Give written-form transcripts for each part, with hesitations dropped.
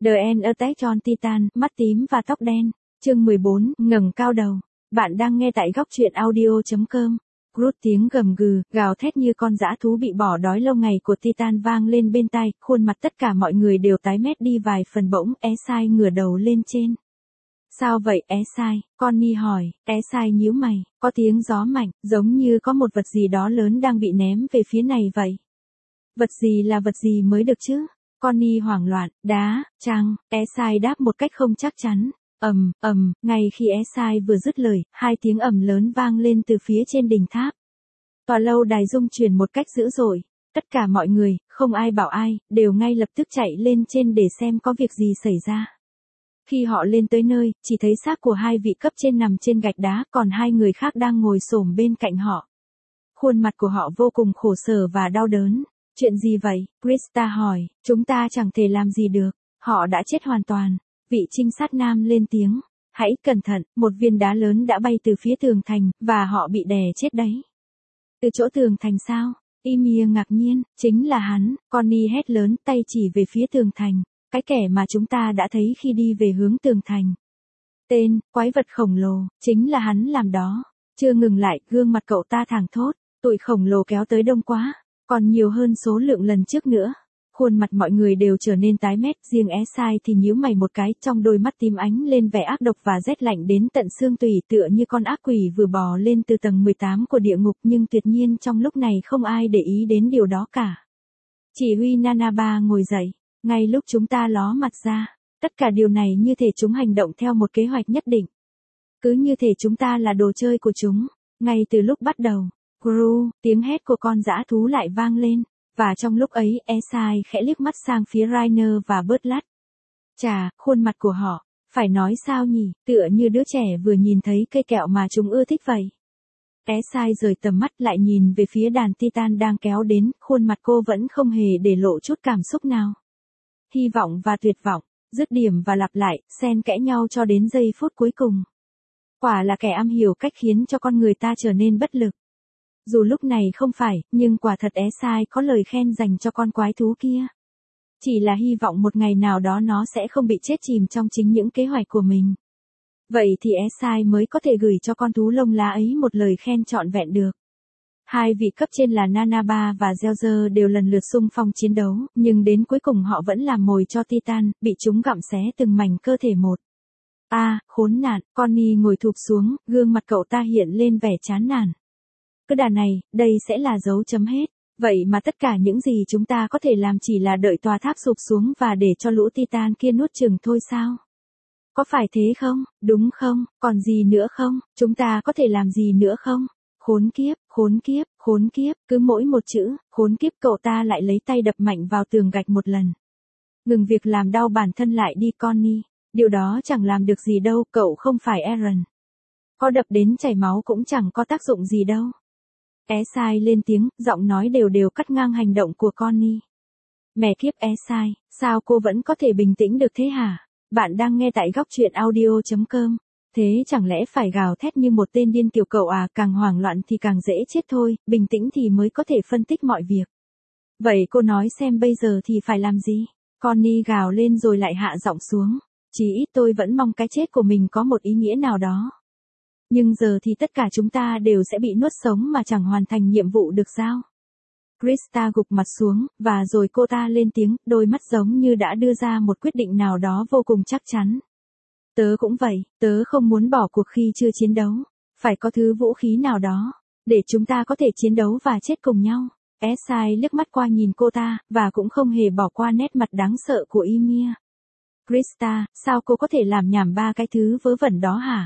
The End Attack on Titan, mắt tím và tóc đen. Chương 14, ngẩng cao đầu. Bạn đang nghe tại góc truyện audio.com. Groot tiếng gầm gừ, gào thét như con dã thú bị bỏ đói lâu ngày của Titan vang lên bên tai, khuôn mặt tất cả mọi người đều tái mét đi vài phần bỗng, Esai ngửa đầu lên trên. Sao vậy Esai? Connie hỏi, Esai nhíu mày, có tiếng gió mạnh, giống như có một vật gì đó lớn đang bị ném về phía này vậy. Vật gì là vật gì mới được chứ? Connie hoảng loạn, đá, trăng, Esai đáp một cách không chắc chắn. Ngay khi Esai vừa dứt lời, hai tiếng ầm lớn vang lên từ phía trên đỉnh tháp. Tòa lâu đài rung chuyển một cách dữ dội. Tất cả mọi người, không ai bảo ai, đều ngay lập tức chạy lên trên để xem có việc gì xảy ra. Khi họ lên tới nơi, chỉ thấy xác của hai vị cấp trên nằm trên gạch đá, còn hai người khác đang ngồi xổm bên cạnh họ. Khuôn mặt của họ vô cùng khổ sở và đau đớn. Chuyện gì vậy? Krista hỏi, chúng ta chẳng thể làm gì được. Họ đã chết hoàn toàn. Vị trinh sát nam lên tiếng. Hãy cẩn thận, một viên đá lớn đã bay từ phía tường thành, và họ bị đè chết đấy. Từ chỗ tường thành sao? Ymir ngạc nhiên, chính là hắn. Connie hét lớn, tay chỉ về phía tường thành. Cái kẻ mà chúng ta đã thấy khi đi về hướng tường thành. Tên, quái vật khổng lồ, chính là hắn làm đó. Chưa ngừng lại, gương mặt cậu ta thảng thốt. Tụi khổng lồ kéo tới đông quá, còn nhiều hơn số lượng lần trước nữa. Khuôn mặt mọi người đều trở nên tái mét, riêng Esai thì nhíu mày một cái, trong đôi mắt tím ánh lên vẻ ác độc và rét lạnh đến tận xương tủy, tựa như con ác quỷ vừa bò lên từ tầng 18 của địa ngục, nhưng tuyệt nhiên trong lúc này không ai để ý đến điều đó cả. Chỉ huy Nanaba ngồi dậy, ngay lúc chúng ta ló mặt ra, tất cả điều này như thể chúng hành động theo một kế hoạch nhất định. Cứ như thể chúng ta là đồ chơi của chúng, ngay từ lúc bắt đầu. Gru, tiếng hét của con dã thú lại vang lên. Và trong lúc ấy, Esai khẽ liếc mắt sang phía Rainer và Butlat. Chà, khuôn mặt của họ, phải nói sao nhỉ, tựa như đứa trẻ vừa nhìn thấy cây kẹo mà chúng ưa thích vậy. Esai rời tầm mắt lại nhìn về phía đàn Titan đang kéo đến, khuôn mặt cô vẫn không hề để lộ chút cảm xúc nào. Hy vọng và tuyệt vọng, dứt điểm và lặp lại, xen kẽ nhau cho đến giây phút cuối cùng. Quả là kẻ am hiểu cách khiến cho con người ta trở nên bất lực. Dù lúc này không phải, nhưng quả thật Esai có lời khen dành cho con quái thú kia. Chỉ là hy vọng một ngày nào đó nó sẽ không bị chết chìm trong chính những kế hoạch của mình. Vậy thì Esai mới có thể gửi cho con thú lông lá ấy một lời khen trọn vẹn được. Hai vị cấp trên là Nanaba và Zelzer đều lần lượt xung phong chiến đấu, nhưng đến cuối cùng họ vẫn làm mồi cho Titan, bị chúng gặm xé từng mảnh cơ thể một. Khốn nạn, Connie ngồi thụp xuống, gương mặt cậu ta hiện lên vẻ chán nản. Cứ đà này, đây sẽ là dấu chấm hết. Vậy mà tất cả những gì chúng ta có thể làm chỉ là đợi tòa tháp sụp xuống và để cho lũ Titan kia nuốt chửng thôi sao? Có phải thế không? Đúng không? Còn gì nữa không? Chúng ta có thể làm gì nữa không? Khốn kiếp, khốn kiếp, khốn kiếp, cứ mỗi một chữ, khốn kiếp, cậu ta lại lấy tay đập mạnh vào tường gạch một lần. Ngừng việc làm đau bản thân lại đi Connie. Điều đó chẳng làm được gì đâu, cậu không phải Aaron. Có đập đến chảy máu cũng chẳng có tác dụng gì đâu. Esai lên tiếng, giọng nói đều đều cắt ngang hành động của Connie. Mẹ kiếp Esai, sao cô vẫn có thể bình tĩnh được thế hả? Bạn đang nghe tại góc truyện audio.com. Thế chẳng lẽ phải gào thét như một tên điên kiểu cậu à? Càng hoảng loạn thì càng dễ chết thôi, bình tĩnh thì mới có thể phân tích mọi việc. Vậy cô nói xem bây giờ thì phải làm gì? Connie gào lên rồi lại hạ giọng xuống. Chỉ ít tôi vẫn mong cái chết của mình có một ý nghĩa nào đó. Nhưng giờ thì tất cả chúng ta đều sẽ bị nuốt sống mà chẳng hoàn thành nhiệm vụ được sao? Krista gục mặt xuống, và rồi cô ta lên tiếng, đôi mắt giống như đã đưa ra một quyết định nào đó vô cùng chắc chắn. Tớ cũng vậy, tớ không muốn bỏ cuộc khi chưa chiến đấu. Phải có thứ vũ khí nào đó, để chúng ta có thể chiến đấu và chết cùng nhau. Esai liếc mắt qua nhìn cô ta, và cũng không hề bỏ qua nét mặt đáng sợ của Ymir. Krista, sao cô có thể làm nhảm ba cái thứ vớ vẩn đó hả?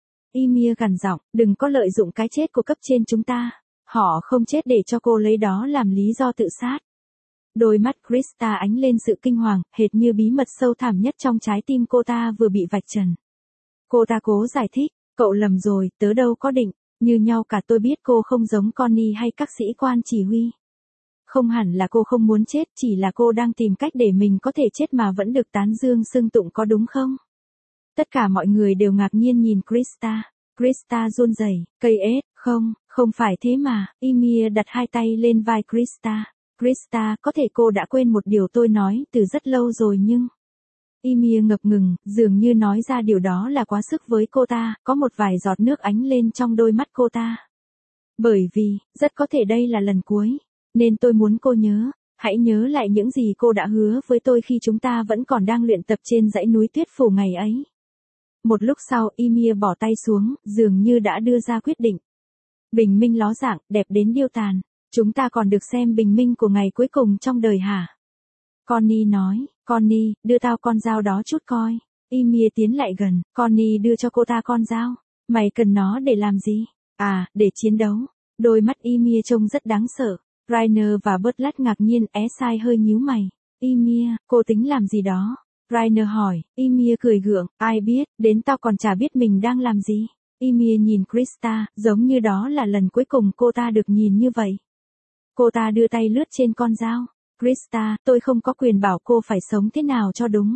Ymir gằn giọng, đừng có lợi dụng cái chết của cấp trên chúng ta. Họ không chết để cho cô lấy đó làm lý do tự sát. Đôi mắt Krista ánh lên sự kinh hoàng, hệt như bí mật sâu thẳm nhất trong trái tim cô ta vừa bị vạch trần. Cô ta cố giải thích, cậu lầm rồi, tớ đâu có định, như nhau cả, tôi biết cô không giống Connie hay các sĩ quan chỉ huy. Không hẳn là cô không muốn chết, chỉ là cô đang tìm cách để mình có thể chết mà vẫn được tán dương xưng tụng, có đúng không? Tất cả mọi người đều ngạc nhiên nhìn Krista. Krista run rẩy, cây ếch, không phải thế mà. Ymir đặt hai tay lên vai Krista. Krista, có thể cô đã quên một điều tôi nói từ rất lâu rồi nhưng... Ymir ngập ngừng, dường như nói ra điều đó là quá sức với cô ta, có một vài giọt nước ánh lên trong đôi mắt cô ta. Bởi vì, rất có thể đây là lần cuối, nên tôi muốn cô nhớ, hãy nhớ lại những gì cô đã hứa với tôi khi chúng ta vẫn còn đang luyện tập trên dãy núi tuyết phủ ngày ấy. Một lúc sau, Ymir bỏ tay xuống, dường như đã đưa ra quyết định. Bình minh ló dạng, đẹp đến điêu tàn. Chúng ta còn được xem bình minh của ngày cuối cùng trong đời hả? Connie nói, Connie, đưa tao con dao đó chút coi. Ymir tiến lại gần, Connie đưa cho cô ta con dao. Mày cần nó để làm gì? À, để chiến đấu. Đôi mắt Ymir trông rất đáng sợ. Rainer và Butlat ngạc nhiên, Esai hơi nhíu mày. Ymir, cô tính làm gì đó? Rainer hỏi, Ymir cười gượng, ai biết, đến tao còn chả biết mình đang làm gì. Ymir nhìn Krista, giống như đó là lần cuối cùng cô ta được nhìn như vậy. Cô ta đưa tay lướt trên con dao. Krista, tôi không có quyền bảo cô phải sống thế nào cho đúng.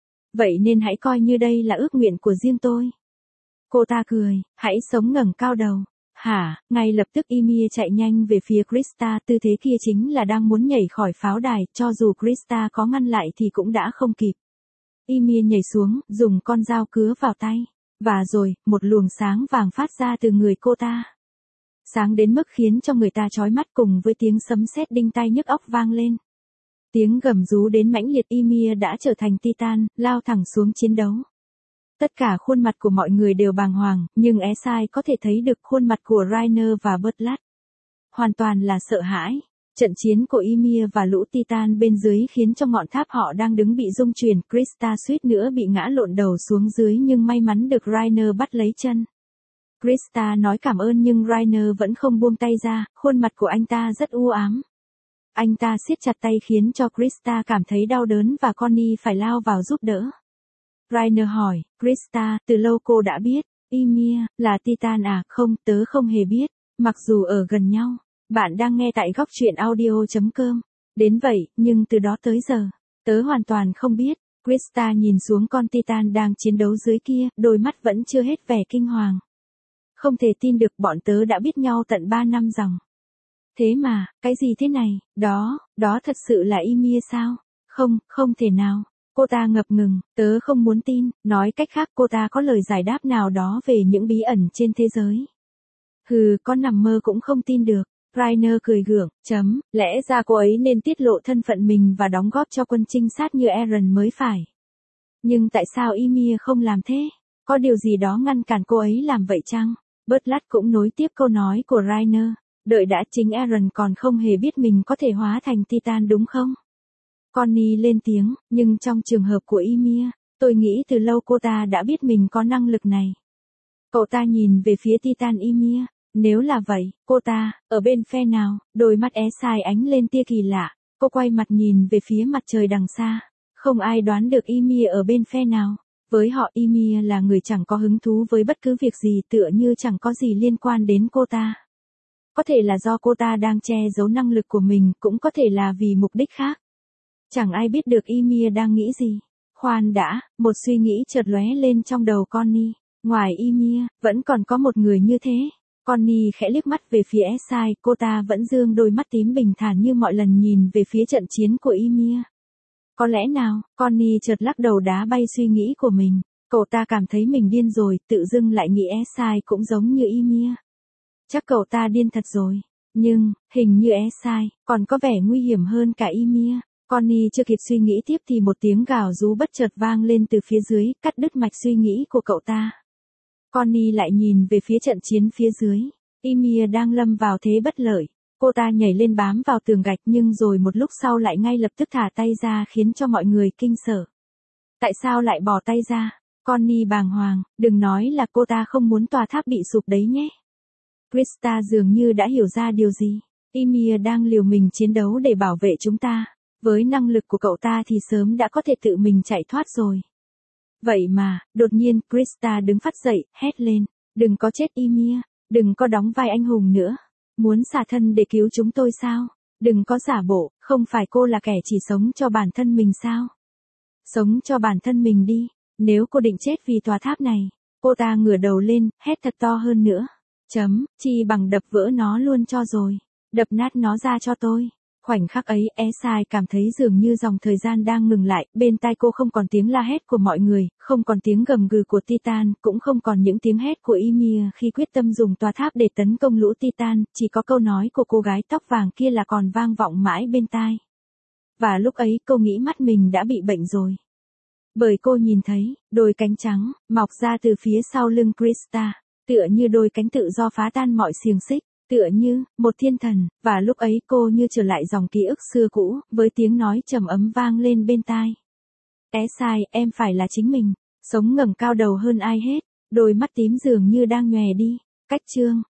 Vậy nên hãy coi như đây là ước nguyện của riêng tôi. Cô ta cười, hãy sống ngẩng cao đầu. Hả, ngay lập tức Ymir chạy nhanh về phía Krista, tư thế kia chính là đang muốn nhảy khỏi pháo đài, cho dù Krista có ngăn lại thì cũng đã không kịp. Ymir nhảy xuống, dùng con dao cứa vào tay. Và rồi, một luồng sáng vàng phát ra từ người cô ta. Sáng đến mức khiến cho người ta chói mắt cùng với tiếng sấm sét đinh tai nhức óc vang lên. Tiếng gầm rú đến mãnh liệt, Ymir đã trở thành Titan, lao thẳng xuống chiến đấu. Tất cả khuôn mặt của mọi người đều bàng hoàng, nhưng Esai có thể thấy được khuôn mặt của Rainer và Butlat. Hoàn toàn là sợ hãi. Trận chiến của Ymir và lũ Titan bên dưới khiến cho ngọn tháp họ đang đứng bị rung chuyển, Krista suýt nữa bị ngã lộn đầu xuống dưới nhưng may mắn được Rainer bắt lấy chân. Krista nói cảm ơn nhưng Rainer vẫn không buông tay ra, khuôn mặt của anh ta rất u ám. Anh ta siết chặt tay khiến cho Krista cảm thấy đau đớn và Connie phải lao vào giúp đỡ. Rainer hỏi, Krista, từ lâu cô đã biết, Ymir, là Titan à? Không, tớ không hề biết, mặc dù ở gần nhau. Bạn đang nghe tại góc truyện audio.com. Đến vậy, nhưng từ đó tới giờ, tớ hoàn toàn không biết. Krista nhìn xuống con Titan đang chiến đấu dưới kia, đôi mắt vẫn chưa hết vẻ kinh hoàng. Không thể tin được bọn tớ đã biết nhau tận 3 năm dòng. Thế mà, cái gì thế này, đó thật sự là Ymir sao? Không, không thể nào. Cô ta ngập ngừng, tớ không muốn tin, nói cách khác cô ta có lời giải đáp nào đó về những bí ẩn trên thế giới. Hừ, con nằm mơ cũng không tin được. Rainer cười gượng, lẽ ra cô ấy nên tiết lộ thân phận mình và đóng góp cho quân trinh sát như Eren mới phải. Nhưng tại sao Ymir không làm thế? Có điều gì đó ngăn cản cô ấy làm vậy chăng? Butlat cũng nối tiếp câu nói của Rainer. Đợi đã, chính Eren còn không hề biết mình có thể hóa thành Titan đúng không? Connie lên tiếng, nhưng trong trường hợp của Ymir, tôi nghĩ từ lâu cô ta đã biết mình có năng lực này. Cậu ta nhìn về phía Titan Ymir. Nếu là vậy, cô ta, ở bên phe nào? Đôi mắt Esai ánh lên tia kỳ lạ. Cô quay mặt nhìn về phía mặt trời đằng xa. Không ai đoán được Ymir ở bên phe nào. Với họ Ymir là người chẳng có hứng thú với bất cứ việc gì, tựa như chẳng có gì liên quan đến cô ta. Có thể là do cô ta đang che giấu năng lực của mình, cũng có thể là vì mục đích khác. Chẳng ai biết được Ymir đang nghĩ gì. Khoan đã, một suy nghĩ chợt lóe lên trong đầu Connie. Ngoài Ymir, vẫn còn có một người như thế. Connie khẽ liếc mắt về phía Esai, cô ta vẫn dương đôi mắt tím bình thản như mọi lần nhìn về phía trận chiến của Ymir. Có lẽ nào, Connie chợt lắc đầu đá bay suy nghĩ của mình. Cậu ta cảm thấy mình điên rồi, tự dưng lại nghĩ Esai cũng giống như Ymir. Chắc cậu ta điên thật rồi. Nhưng, hình như Esai, còn có vẻ nguy hiểm hơn cả Ymir. Connie chưa kịp suy nghĩ tiếp thì một tiếng gào rú bất chợt vang lên từ phía dưới, cắt đứt mạch suy nghĩ của cậu ta. Connie lại nhìn về phía trận chiến phía dưới. Ymir đang lâm vào thế bất lợi. Cô ta nhảy lên bám vào tường gạch nhưng rồi một lúc sau lại ngay lập tức thả tay ra khiến cho mọi người kinh sợ. Tại sao lại bỏ tay ra? Connie bàng hoàng, đừng nói là cô ta không muốn tòa tháp bị sụp đấy nhé. Krista dường như đã hiểu ra điều gì. Ymir đang liều mình chiến đấu để bảo vệ chúng ta. Với năng lực của cậu ta thì sớm đã có thể tự mình chạy thoát rồi. Vậy mà, đột nhiên Krista đứng phát dậy, hét lên. Đừng có chết Ymir, đừng có đóng vai anh hùng nữa. Muốn xả thân để cứu chúng tôi sao? Đừng có giả bộ, không phải cô là kẻ chỉ sống cho bản thân mình sao? Sống cho bản thân mình đi, nếu cô định chết vì tòa tháp này. Cô ta ngửa đầu lên, hét thật to hơn nữa. Chi bằng đập vỡ nó luôn cho rồi. Đập nát nó ra cho tôi. Khoảnh khắc ấy, Esai cảm thấy dường như dòng thời gian đang ngừng lại, bên tai cô không còn tiếng la hét của mọi người, không còn tiếng gầm gừ của Titan, cũng không còn những tiếng hét của Ymir khi quyết tâm dùng tòa tháp để tấn công lũ Titan, chỉ có câu nói của cô gái tóc vàng kia là còn vang vọng mãi bên tai. Và lúc ấy cô nghĩ mắt mình đã bị bệnh rồi. Bởi cô nhìn thấy, đôi cánh trắng, mọc ra từ phía sau lưng Krista, tựa như đôi cánh tự do phá tan mọi xiềng xích. Tựa như, một thiên thần, và lúc ấy cô như trở lại dòng ký ức xưa cũ, với tiếng nói trầm ấm vang lên bên tai. Esai, em phải là chính mình, sống ngẩng cao đầu hơn ai hết, đôi mắt tím dường như đang nhòe đi. Cách chương